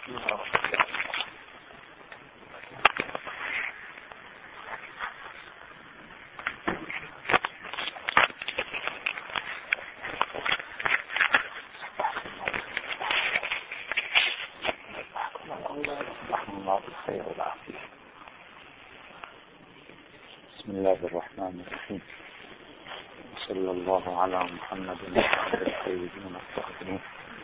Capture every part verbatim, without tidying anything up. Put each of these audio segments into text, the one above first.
بسم الله الرحمن الرحيم. صلى الله على محمد وعلى الطيبين الطاهرين.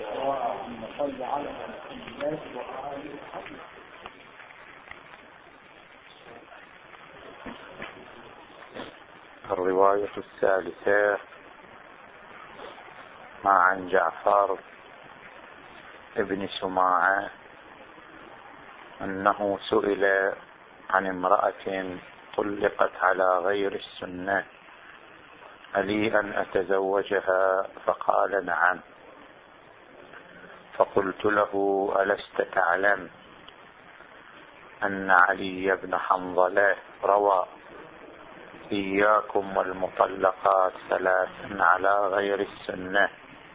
الرواية الثالثة مع عن جعفر ابن سماعة أنه سئل عن امرأة طلقت على غير السنة ألي أن أتزوجها؟ فقال نعم. فقلت له ألست تعلم أن علي بن حنظلة روى إياكم والمطلقات ثلاثا على غير السنة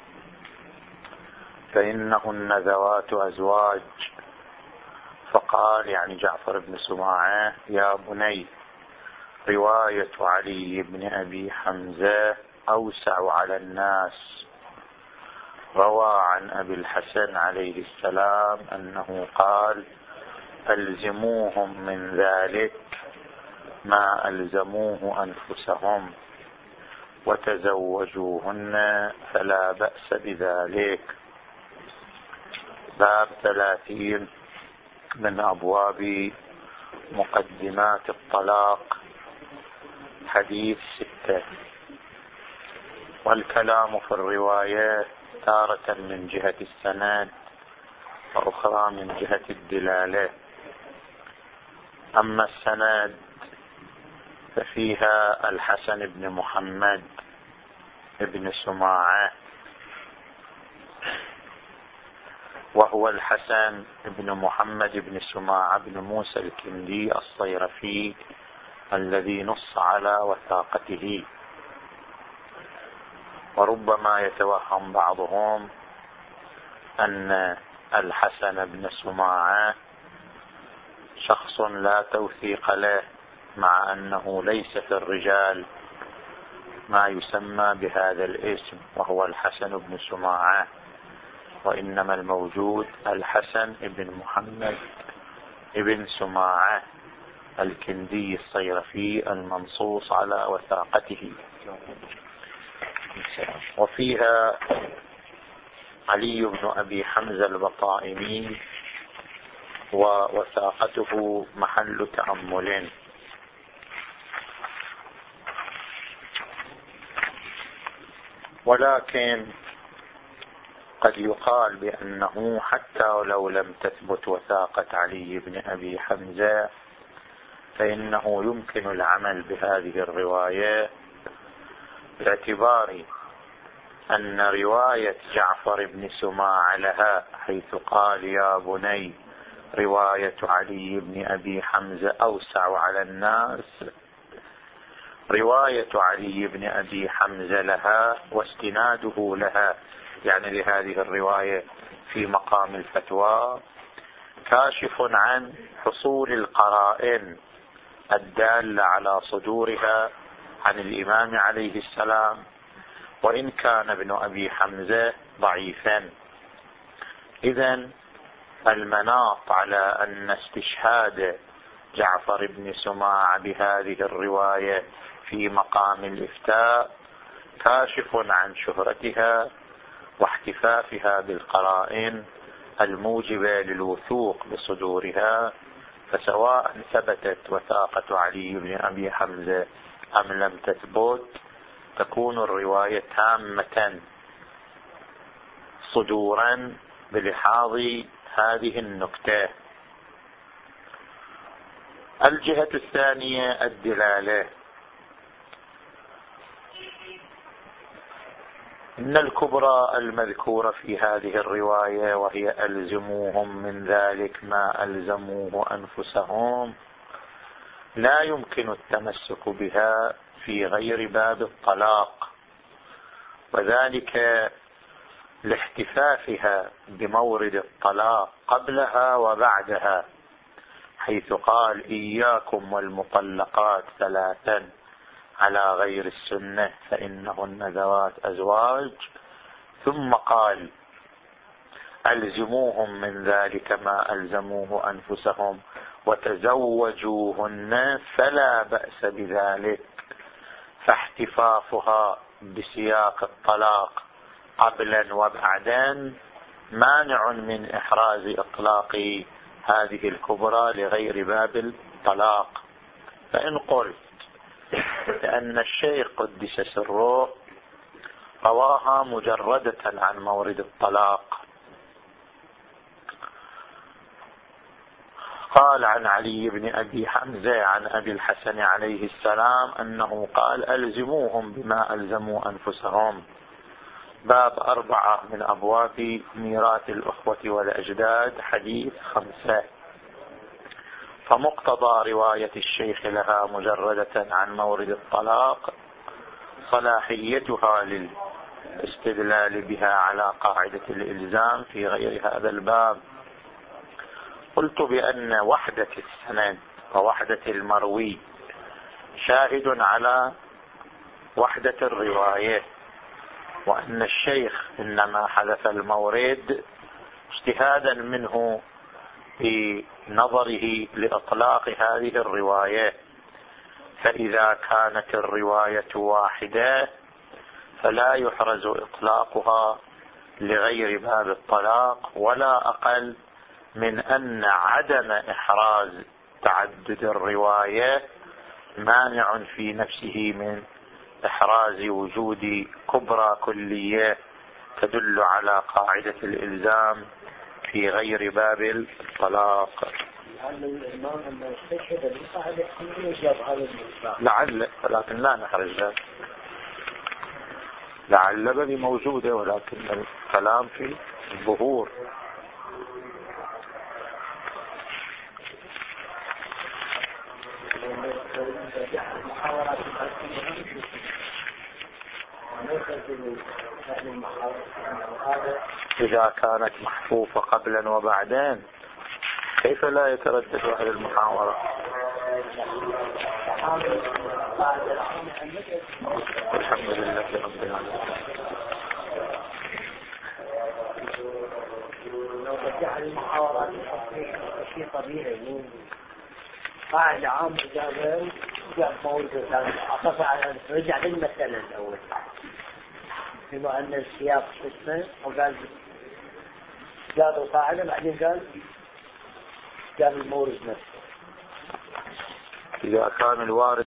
فإنهن ذوات أزواج. فقال يعني جعفر بن سماعة يا بني رواية علي بن أبي حمزة أوسع على الناس. روى عن أبي الحسن عليه السلام أنه قال ألزموهم من ذلك ما ألزموه أنفسهم وتزوجوهن فلا بأس بذلك. باب ثلاثين من أبواب مقدمات الطلاق. حديث ستة. والكلام في الرواية تارة من جهة السند وأخرى من جهة الدلالة. أما السند ففيها الحسن بن محمد بن سماعة وهو الحسن بن محمد بن سماعة بن موسى الكندي الصيرفي الذي نص على وثاقته. وربما يتوهم بعضهم أن الحسن بن سماعة شخص لا توثيق له، مع أنه ليس في الرجال ما يسمى بهذا الاسم وهو الحسن بن سماعة، وإنما الموجود الحسن بن محمد بن سماعة الكندي الصيرفي المنصوص على وثاقته. وفيها علي بن أبي حمزة البطائمي ووثاقته محل تأمل. ولكن قد يقال بأنه حتى لو لم تثبت وثاقة علي بن أبي حمزة فإنه يمكن العمل بهذه الرواية باعتبار أن رواية جعفر بن سماعة لها حيث قال يا بني رواية علي بن أبي حمزة أوسع على الناس. رواية علي بن أبي حمزة لها واستناده لها يعني لهذه الرواية في مقام الفتوى كاشف عن حصول القرائن الدالة على صدورها عن الإمام عليه السلام، وإن كان ابن أبي حمزة ضعيفا. إذن المناط على أن استشهاد جعفر بن سماعة بهذه الرواية في مقام الإفتاء كاشف عن شهرتها واحتفافها بالقرائن الموجبة للوثوق بصدورها. فسواء ثبتت وثاقة علي بن أبي حمزة أم لم تثبت تكون الرواية تامة صدورا بلحاظ هذه النكتة. الجهة الثانية الدلالة. إن الكبرى المذكورة في هذه الرواية وهي ألزموهم من ذلك ما ألزموه أنفسهم لا يمكن التمسك بها في غير باب الطلاق، وذلك لاحتفافها بمورد الطلاق قبلها وبعدها، حيث قال إياكم والمطلقات ثلاثا على غير السنة فإنهن ذوات أزواج، ثم قال ألزموهم من ذلك ما ألزموه أنفسهم وتزوجوهن فلا بأس بذلك. فاحتفافها بسياق الطلاق قبلا وبعدا مانع من إحراز إطلاق هذه الكبرى لغير باب الطلاق. فإن قلت لأن الشيخ قدس سره رواها مجردة عن مورد الطلاق، قال عن علي بن أبي حمزة عن أبي الحسن عليه السلام أنه قال ألزموهم بما ألزموا أنفسهم. باب أربعة من أبواب ميراث الأخوة والأجداد، حديث خمسة. فمقتضى رواية الشيخ لها مجردة عن مورد الطلاق صلاحيتها للاستدلال بها على قاعدة الإلزام في غير هذا الباب. قلت بأن وحدة السند ووحدة المروي شاهد على وحدة الرواية، وأن الشيخ إنما حذف المورد اجتهادا منه في نظره لإطلاق هذه الرواية. فإذا كانت الرواية واحدة فلا يحرز إطلاقها لغير باب الطلاق، ولا أقل من أن عدم إحراز تعدد الرواية مانع في نفسه من إحراز وجود كبرى كلية تدل على قاعدة الإلزام في غير باب الطلاق. لعل، ولكن لا نحرجها، لعل بذي موجودة، ولكن الكلام في الظهور. إذا كانت محفوفة قبلا وبعدين كيف لا يتردد أهل المحاورة؟ الحمد لله رب العالمين. لو رجع المحاورات شيء طبيعي، قاعد عام جابر جاب مورد الثاني عطف على رجع للمسألة الأول بما أن السياق اسمه، وقال جاب القاعدة بعدين قال جاب المورد نفسه. إذا كان الوارد